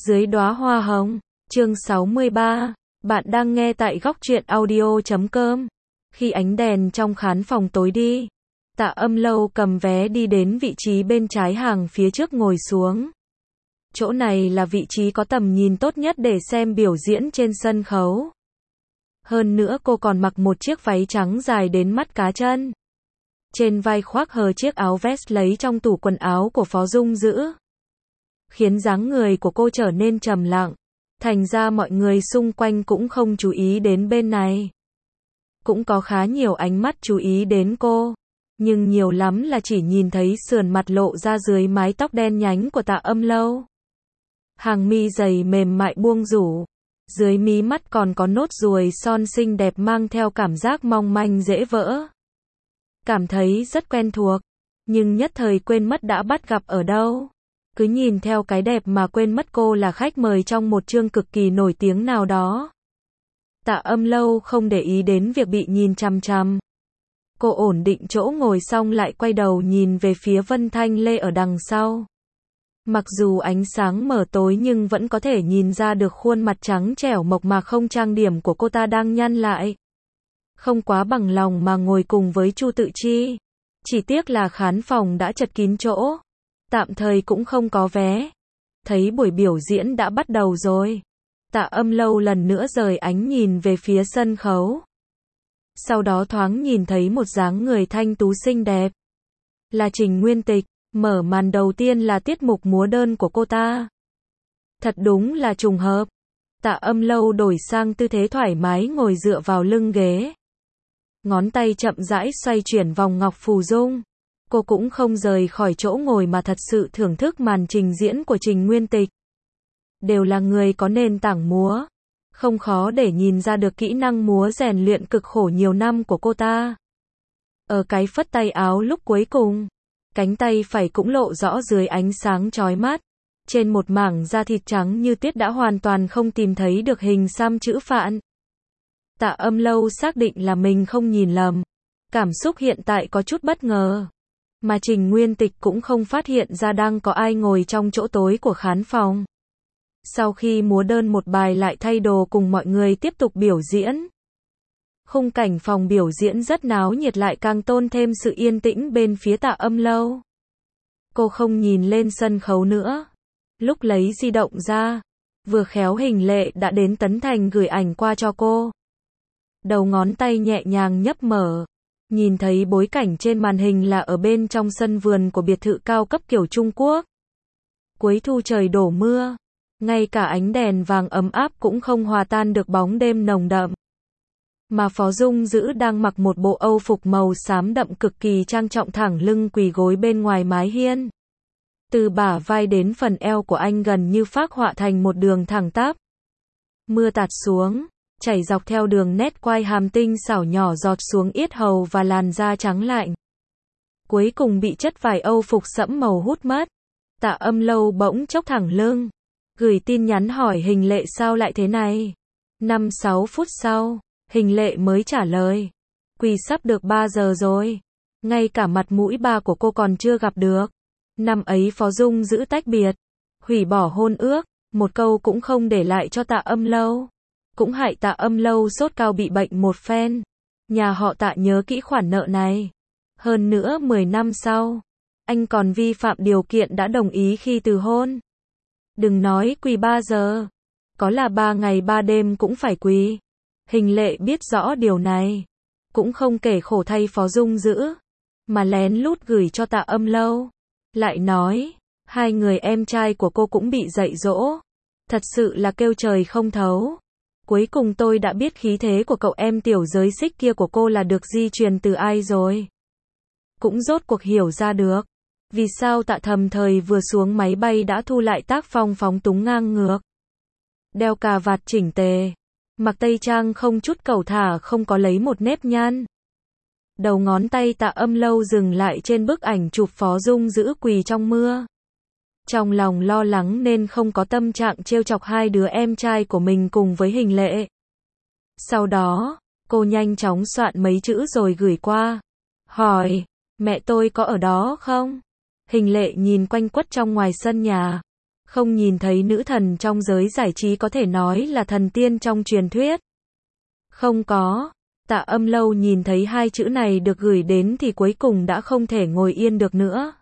Dưới đóa hoa hồng, chương 63. Bạn đang nghe tại góc truyện audio.com. Khi ánh đèn trong khán phòng tối đi, Tạ Âm Lâu cầm vé đi đến vị trí bên trái hàng phía trước ngồi xuống. Chỗ này là vị trí có tầm nhìn tốt nhất để xem biểu diễn trên sân khấu. Hơn nữa cô còn mặc một chiếc váy trắng dài đến mắt cá chân. Trên vai khoác hờ chiếc áo vest lấy trong tủ quần áo của Phó Dung Dữ, khiến dáng người của cô trở nên trầm lặng. Thành ra mọi người xung quanh cũng không chú ý đến bên này. Cũng có khá nhiều ánh mắt chú ý đến cô, nhưng nhiều lắm là chỉ nhìn thấy sườn mặt lộ ra dưới mái tóc đen nhánh của Tạ Âm Lâu. Hàng mi dày mềm mại buông rủ, dưới mí mắt còn có nốt ruồi son xinh đẹp mang theo cảm giác mong manh dễ vỡ. Cảm thấy rất quen thuộc, nhưng nhất thời quên mất đã bắt gặp ở đâu. Cứ nhìn theo cái đẹp mà quên mất cô là khách mời trong một chương cực kỳ nổi tiếng nào đó. Tạ Âm Lâu không để ý đến việc bị nhìn chằm chằm. Cô ổn định chỗ ngồi xong lại quay đầu nhìn về phía Vân Thanh Lê ở đằng sau. Mặc dù ánh sáng mờ tối nhưng vẫn có thể nhìn ra được khuôn mặt trắng trẻo mộc mạc không trang điểm của cô ta đang nhăn lại. Không quá bằng lòng mà ngồi cùng với Chu Tự Chi. Chỉ tiếc là khán phòng đã chật kín chỗ, tạm thời cũng không có vé. Thấy buổi biểu diễn đã bắt đầu rồi, Tạ Âm Lâu lần nữa rời ánh nhìn về phía sân khấu. Sau đó thoáng nhìn thấy một dáng người thanh tú xinh đẹp. Là Trình Nguyên Tịch, mở màn đầu tiên là tiết mục múa đơn của cô ta. Thật đúng là trùng hợp. Tạ Âm Lâu đổi sang tư thế thoải mái ngồi dựa vào lưng ghế. Ngón tay chậm rãi xoay chuyển vòng ngọc phù dung. Cô cũng không rời khỏi chỗ ngồi mà thật sự thưởng thức màn trình diễn của Trình Nguyên Tịch. Đều là người có nền tảng múa, không khó để nhìn ra được kỹ năng múa rèn luyện cực khổ nhiều năm của cô ta. Ở cái phất tay áo lúc cuối cùng, cánh tay phải cũng lộ rõ dưới ánh sáng chói mắt. Trên một mảng da thịt trắng như tuyết đã hoàn toàn không tìm thấy được hình xăm chữ phạn. Tạ Âm Lâu xác định là mình không nhìn lầm. Cảm xúc hiện tại có chút bất ngờ. Mà Trình Nguyên Tịch cũng không phát hiện ra đang có ai ngồi trong chỗ tối của khán phòng. Sau khi múa đơn một bài lại thay đồ cùng mọi người tiếp tục biểu diễn. Khung cảnh phòng biểu diễn rất náo nhiệt lại càng tôn thêm sự yên tĩnh bên phía Tạ Âm Lâu. Cô không nhìn lên sân khấu nữa. Lúc lấy di động ra, vừa khéo Hình Lệ đã đến Tấn Thành gửi ảnh qua cho cô. Đầu ngón tay nhẹ nhàng nhấp mở. Nhìn thấy bối cảnh trên màn hình là ở bên trong sân vườn của biệt thự cao cấp kiểu Trung Quốc. Cuối thu trời đổ mưa. Ngay cả ánh đèn vàng ấm áp cũng không hòa tan được bóng đêm nồng đậm. Mà Phó Dung Dữ đang mặc một bộ âu phục màu xám đậm cực kỳ trang trọng thẳng lưng quỳ gối bên ngoài mái hiên. Từ bả vai đến phần eo của anh gần như phác họa thành một đường thẳng tắp. Mưa tạt xuống, chảy dọc theo đường nét quai hàm tinh xảo nhỏ giọt xuống yết hầu và làn da trắng lạnh. Cuối cùng bị chất vải âu phục sẫm màu hút mất. Tạ Âm Lâu bỗng chốc thẳng lưng. Gửi tin nhắn hỏi Hình Lệ sao lại thế này. 5-6 phút sau, Hình Lệ mới trả lời. Quỳ sắp được 3 giờ rồi. Ngay cả mặt mũi ba của cô còn chưa gặp được. Năm ấy Phó Dung Dữ tách biệt, hủy bỏ hôn ước, một câu cũng không để lại cho Tạ Âm Lâu. Cũng hại Tạ Âm Lâu sốt cao bị bệnh một phen. Nhà họ Tạ nhớ kỹ khoản nợ này. Hơn nữa 10 năm sau, anh còn vi phạm điều kiện đã đồng ý khi từ hôn. Đừng nói quỳ 3 giờ, có là 3 ngày 3 đêm cũng phải quỳ. Hình Lệ biết rõ điều này, cũng không kể khổ thay Phó Dung Dữ, mà lén lút gửi cho Tạ Âm Lâu. Lại nói, hai người em trai của cô cũng bị dạy dỗ. Thật sự là kêu trời không thấu. Cuối cùng tôi đã biết khí thế của cậu em tiểu giới xích kia của cô là được di truyền từ ai rồi. Cũng rốt cuộc hiểu ra được. Vì sao Tạ Thầm thời vừa xuống máy bay đã thu lại tác phong phóng túng ngang ngược. Đeo cà vạt chỉnh tề. Mặc tây trang không chút cẩu thả không có lấy một nếp nhăn. Đầu ngón tay Tạ Âm Lâu dừng lại trên bức ảnh chụp Phó Dung Dữ quỳ trong mưa. Trong lòng lo lắng nên không có tâm trạng trêu chọc hai đứa em trai của mình cùng với Hình Lệ. Sau đó, cô nhanh chóng soạn mấy chữ rồi gửi qua. Hỏi, mẹ tôi có ở đó không? Hình Lệ nhìn quanh quất trong ngoài sân nhà. Không nhìn thấy nữ thần trong giới giải trí có thể nói là thần tiên trong truyền thuyết. Không có. Tạ Âm Lâu nhìn thấy hai chữ này được gửi đến thì cuối cùng đã không thể ngồi yên được nữa.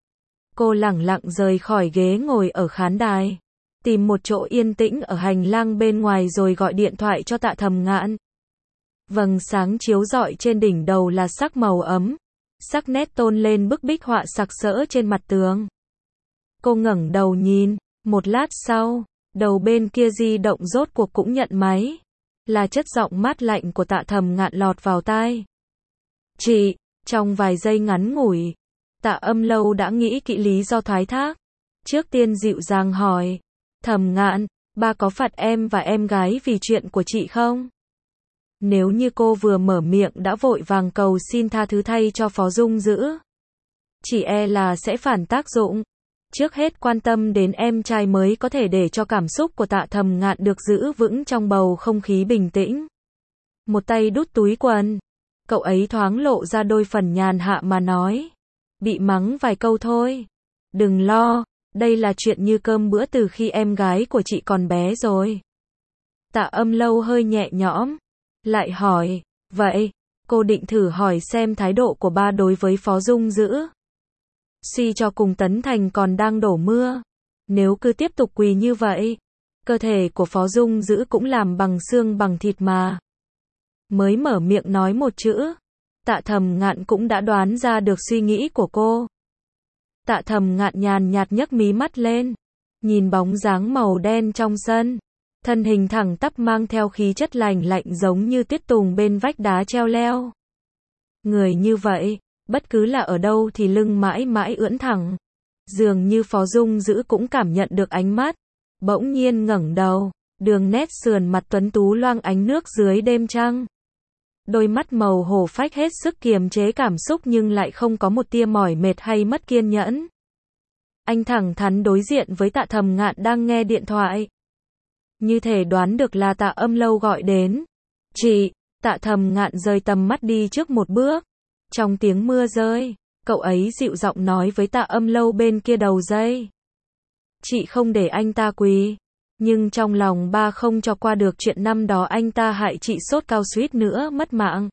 Cô lẳng lặng rời khỏi ghế ngồi ở khán đài, tìm một chỗ yên tĩnh ở hành lang bên ngoài rồi gọi điện thoại cho Tạ Thầm Ngạn. Vầng sáng chiếu rọi trên đỉnh đầu là sắc màu ấm, sắc nét tôn lên bức bích họa sặc sỡ trên mặt tường. Cô ngẩng đầu nhìn, một lát sau, đầu bên kia di động rốt cuộc cũng nhận máy. Là chất giọng mát lạnh của Tạ Thầm Ngạn lọt vào tai. Chị, trong vài giây ngắn ngủi, Tạ Âm Lâu đã nghĩ kỹ lý do thoái thác. Trước tiên dịu dàng hỏi, Thầm Ngạn, ba có phạt em và em gái vì chuyện của chị không? Nếu như cô vừa mở miệng đã vội vàng cầu xin tha thứ thay cho Phó Dung Dữ, chỉ e là sẽ phản tác dụng. Trước hết quan tâm đến em trai mới có thể để cho cảm xúc của Tạ Thầm Ngạn được giữ vững trong bầu không khí bình tĩnh. Một tay đút túi quần, cậu ấy thoáng lộ ra đôi phần nhàn hạ mà nói. Bị mắng vài câu thôi. Đừng lo, đây là chuyện như cơm bữa từ khi em gái của chị còn bé rồi. Tạ Âm Lâu hơi nhẹ nhõm, lại hỏi, vậy, cô định thử hỏi xem thái độ của ba đối với Phó Dung Dữ. Suy cho cùng Tấn Thành còn đang đổ mưa. Nếu cứ tiếp tục quỳ như vậy, cơ thể của Phó Dung Dữ cũng làm bằng xương bằng thịt mà. Mới mở miệng nói một chữ, Tạ Thầm Ngạn cũng đã đoán ra được suy nghĩ của cô. Tạ Thầm Ngạn nhàn nhạt nhấc mí mắt lên, nhìn bóng dáng màu đen trong sân, thân hình thẳng tắp mang theo khí chất lành lạnh giống như tuyết tùng bên vách đá treo leo. Người như vậy, bất cứ là ở đâu thì lưng mãi mãi ưỡn thẳng. Dường như Phó Dung Dữ cũng cảm nhận được ánh mắt, bỗng nhiên ngẩng đầu, đường nét sườn mặt tuấn tú loang ánh nước dưới đêm trăng. Đôi mắt màu hổ phách hết sức kiềm chế cảm xúc nhưng lại không có một tia mỏi mệt hay mất kiên nhẫn. Anh thẳng thắn đối diện với Tạ Thầm Ngạn đang nghe điện thoại. Như thể đoán được là Tạ Âm Lâu gọi đến. Chị, Tạ Thầm Ngạn rời tầm mắt đi trước một bước. Trong tiếng mưa rơi, cậu ấy dịu giọng nói với Tạ Âm Lâu bên kia đầu dây. Chị không để anh ta quỳ, nhưng trong lòng ba không cho qua được chuyện năm đó anh ta hại chị sốt cao suýt nữa mất mạng.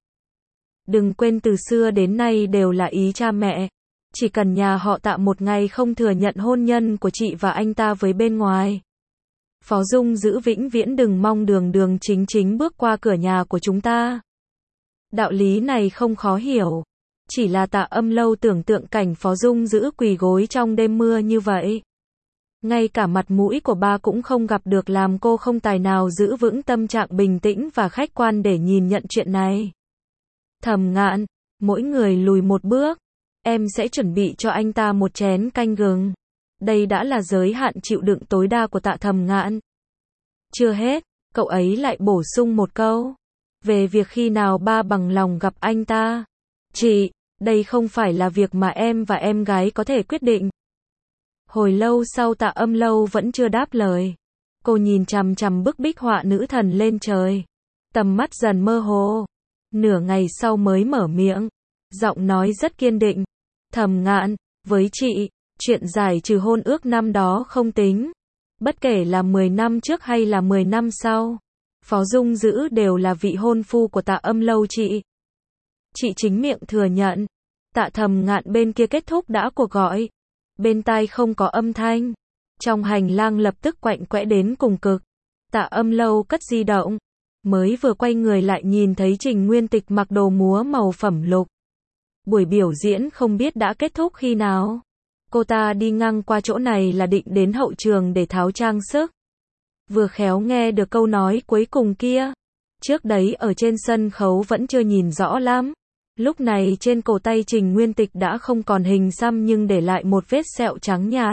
Đừng quên từ xưa đến nay đều là ý cha mẹ. Chỉ cần nhà họ Tạ một ngày không thừa nhận hôn nhân của chị và anh ta với bên ngoài, Phó Dung Dữ vĩnh viễn đừng mong đường đường chính chính bước qua cửa nhà của chúng ta. Đạo lý này không khó hiểu. Chỉ là Tạ Âm Lâu tưởng tượng cảnh Phó Dung Dữ quỳ gối trong đêm mưa như vậy. Ngay cả mặt mũi của ba cũng không gặp được làm cô không tài nào giữ vững tâm trạng bình tĩnh và khách quan để nhìn nhận chuyện này. Thầm Ngạn, mỗi người lùi một bước. Em sẽ chuẩn bị cho anh ta một chén canh gừng. Đây đã là giới hạn chịu đựng tối đa của Tạ Thầm Ngạn. Chưa hết, cậu ấy lại bổ sung một câu. Về việc khi nào ba bằng lòng gặp anh ta. Chị, đây không phải là việc mà em và em gái có thể quyết định. Hồi lâu sau Tạ Âm Lâu vẫn chưa đáp lời. Cô nhìn chằm chằm bức bích họa nữ thần lên trời. Tầm mắt dần mơ hồ. Nửa ngày sau mới mở miệng. Giọng nói rất kiên định. Thầm Ngạn, với chị, chuyện giải trừ hôn ước năm đó không tính. Bất kể là 10 năm trước hay là 10 năm sau, Phó Dung Dữ đều là vị hôn phu của Tạ Âm Lâu chị. Chị chính miệng thừa nhận. Tạ Thầm Ngạn bên kia kết thúc đã cuộc gọi. Bên tai không có âm thanh. Trong hành lang lập tức quạnh quẽ đến cùng cực. Tạ Âm Lâu cất di động. Mới vừa quay người lại nhìn thấy Trình Nguyên Tịch mặc đồ múa màu phẩm lục. Buổi biểu diễn không biết đã kết thúc khi nào. Cô ta đi ngang qua chỗ này là định đến hậu trường để tháo trang sức. Vừa khéo nghe được câu nói cuối cùng kia. Trước đấy ở trên sân khấu vẫn chưa nhìn rõ lắm. Lúc này trên cổ tay Trình Nguyên Tịch đã không còn hình xăm nhưng để lại một vết sẹo trắng nhạt.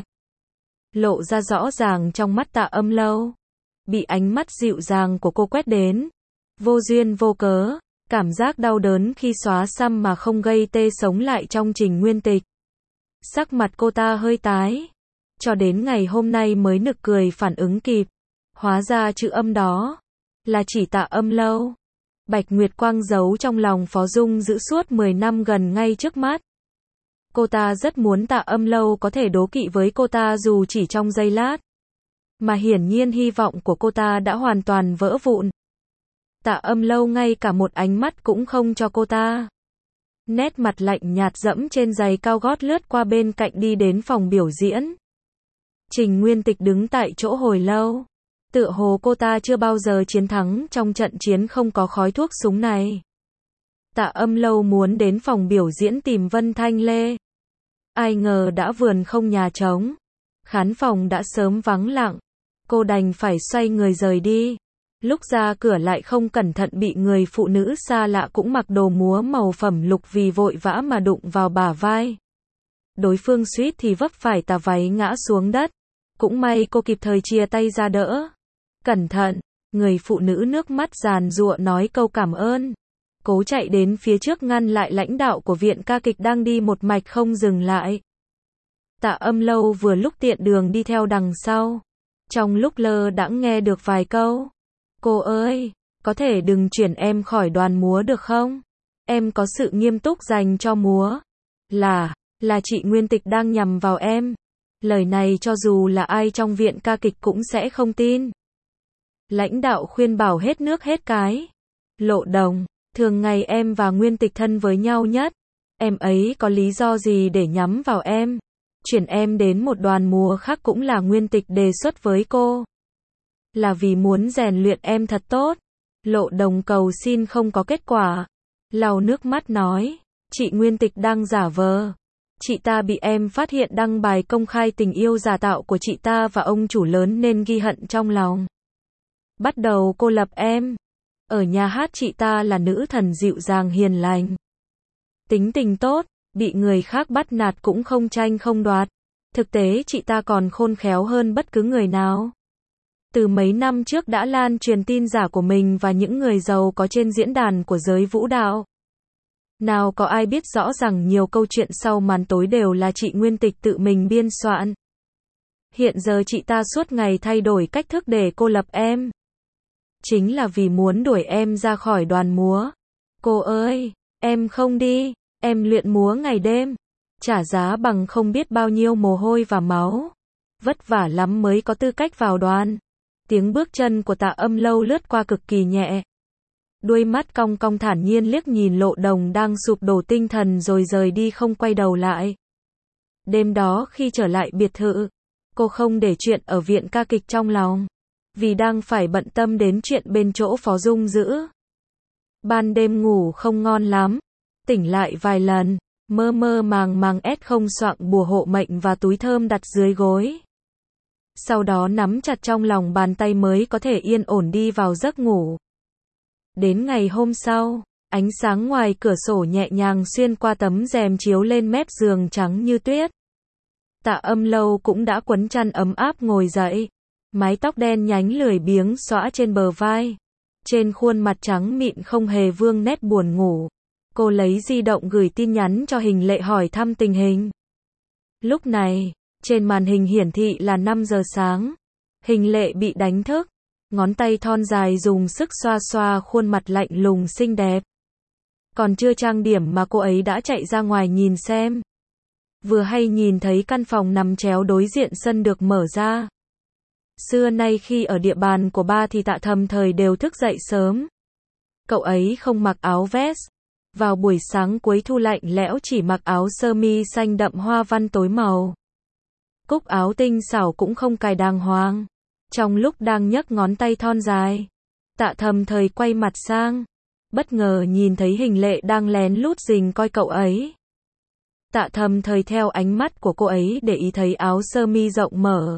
Lộ ra rõ ràng trong mắt Tạ Âm Lâu. Bị ánh mắt dịu dàng của cô quét đến. Vô duyên vô cớ. Cảm giác đau đớn khi xóa xăm mà không gây tê sống lại trong Trình Nguyên Tịch. Sắc mặt cô ta hơi tái. Cho đến ngày hôm nay mới nực cười phản ứng kịp. Hóa ra chữ âm đó là chỉ Tạ Âm Lâu. Bạch Nguyệt Quang giấu trong lòng Phó Dung Dữ suốt 10 năm gần ngay trước mắt. Cô ta rất muốn Tạ Âm Lâu có thể đố kỵ với cô ta dù chỉ trong giây lát. Mà hiển nhiên hy vọng của cô ta đã hoàn toàn vỡ vụn. Tạ Âm Lâu ngay cả một ánh mắt cũng không cho cô ta. Nét mặt lạnh nhạt dẫm trên giày cao gót lướt qua bên cạnh đi đến phòng biểu diễn. Trình Nguyên Tịch đứng tại chỗ hồi lâu. Tựa hồ cô ta chưa bao giờ chiến thắng trong trận chiến không có khói thuốc súng này. Tạ Âm Lâu muốn đến phòng biểu diễn tìm Vân Thanh Lê. Ai ngờ đã vườn không nhà trống. Khán phòng đã sớm vắng lặng. Cô đành phải xoay người rời đi. Lúc ra cửa lại không cẩn thận bị người phụ nữ xa lạ cũng mặc đồ múa màu phẩm lục vì vội vã mà đụng vào bả vai. Đối phương suýt thì vấp phải tà váy ngã xuống đất. Cũng may cô kịp thời chia tay ra đỡ. Cẩn thận, người phụ nữ nước mắt giàn giụa nói câu cảm ơn. Cố chạy đến phía trước ngăn lại lãnh đạo của viện ca kịch đang đi một mạch không dừng lại. Tạ Âm Lâu vừa lúc tiện đường đi theo đằng sau. Trong lúc lơ đãng nghe được vài câu. Cô ơi, có thể đừng chuyển em khỏi đoàn múa được không? Em có sự nghiêm túc dành cho múa. Là chị Nguyên Tịch đang nhằm vào em. Lời này cho dù là ai trong viện ca kịch cũng sẽ không tin. Lãnh đạo khuyên bảo hết nước hết cái. Lộ Đồng, thường ngày em và Nguyên Tịch thân với nhau nhất. Em ấy có lý do gì để nhắm vào em? Chuyển em đến một đoàn múa khác cũng là Nguyên Tịch đề xuất với cô. Là vì muốn rèn luyện em thật tốt. Lộ Đồng cầu xin không có kết quả. Lau nước mắt nói, chị Nguyên Tịch đang giả vờ. Chị ta bị em phát hiện đăng bài công khai tình yêu giả tạo của chị ta và ông chủ lớn nên ghi hận trong lòng. Bắt đầu cô lập em. Ở nhà hát chị ta là nữ thần dịu dàng hiền lành. Tính tình tốt, bị người khác bắt nạt cũng không tranh không đoạt. Thực tế chị ta còn khôn khéo hơn bất cứ người nào. Từ mấy năm trước đã lan truyền tin giả của mình và những người giàu có trên diễn đàn của giới vũ đạo. Nào có ai biết rõ rằng nhiều câu chuyện sau màn tối đều là chị Nguyên Tịch tự mình biên soạn. Hiện giờ chị ta suốt ngày thay đổi cách thức để cô lập em. Chính là vì muốn đuổi em ra khỏi đoàn múa. Cô ơi, em không đi, em luyện múa ngày đêm. Trả giá bằng không biết bao nhiêu mồ hôi và máu. Vất vả lắm mới có tư cách vào đoàn. Tiếng bước chân của Tạ Âm Lâu lướt qua cực kỳ nhẹ. Đuôi mắt cong cong thản nhiên liếc nhìn Lộ Đồng đang sụp đổ tinh thần rồi rời đi không quay đầu lại. Đêm đó khi trở lại biệt thự, cô không để chuyện ở viện ca kịch trong lòng. Vì đang phải bận tâm đến chuyện bên chỗ Phó Dung Dữ. Ban đêm ngủ không ngon lắm. Tỉnh lại vài lần, mơ mơ màng màng không soạng bùa hộ mệnh và túi thơm đặt dưới gối. Sau đó nắm chặt trong lòng bàn tay mới có thể yên ổn đi vào giấc ngủ. Đến ngày hôm sau, ánh sáng ngoài cửa sổ nhẹ nhàng xuyên qua tấm rèm chiếu lên mép giường trắng như tuyết. Tạ Âm Lâu cũng đã quấn chăn ấm áp ngồi dậy. Mái tóc đen nhánh lười biếng xõa trên bờ vai. Trên khuôn mặt trắng mịn không hề vương nét buồn ngủ. Cô lấy di động gửi tin nhắn cho Hình Lệ hỏi thăm tình hình. Lúc này, trên màn hình hiển thị là 5 giờ sáng. Hình Lệ bị đánh thức. Ngón tay thon dài dùng sức xoa xoa khuôn mặt lạnh lùng xinh đẹp. Còn chưa trang điểm mà cô ấy đã chạy ra ngoài nhìn xem. Vừa hay nhìn thấy căn phòng nằm chéo đối diện sân được mở ra. Xưa nay khi ở địa bàn của ba thì Tạ Thầm Thời đều thức dậy sớm. Cậu ấy không mặc áo vest. Vào buổi sáng cuối thu lạnh lẽo chỉ mặc áo sơ mi xanh đậm hoa văn tối màu. Cúc áo tinh xảo cũng không cài đàng hoàng. Trong lúc đang nhấc ngón tay thon dài, Tạ Thầm Thời quay mặt sang. Bất ngờ nhìn thấy Hình Lệ đang lén lút rình coi cậu ấy. Tạ Thầm Thời theo ánh mắt của cô ấy để ý thấy áo sơ mi rộng mở.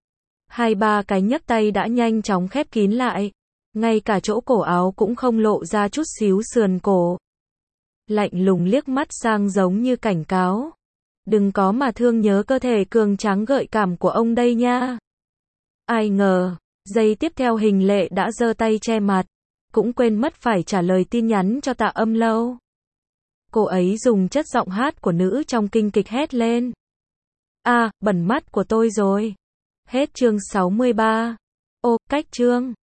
2-3 cái nhấc tay đã nhanh chóng khép kín lại. Ngay cả chỗ cổ áo cũng không lộ ra chút xíu sườn cổ. Lạnh lùng liếc mắt sang giống như cảnh cáo. Đừng có mà thương nhớ cơ thể cường tráng gợi cảm của ông đây nha. Ai ngờ, giây tiếp theo Hình Lệ đã giơ tay che mặt. Cũng quên mất phải trả lời tin nhắn cho Tạ Âm Lâu. Cô ấy dùng chất giọng hát của nữ trong kinh kịch hét lên. À, bẩn mắt của tôi rồi. Hết chương 63. Ô, cách chương.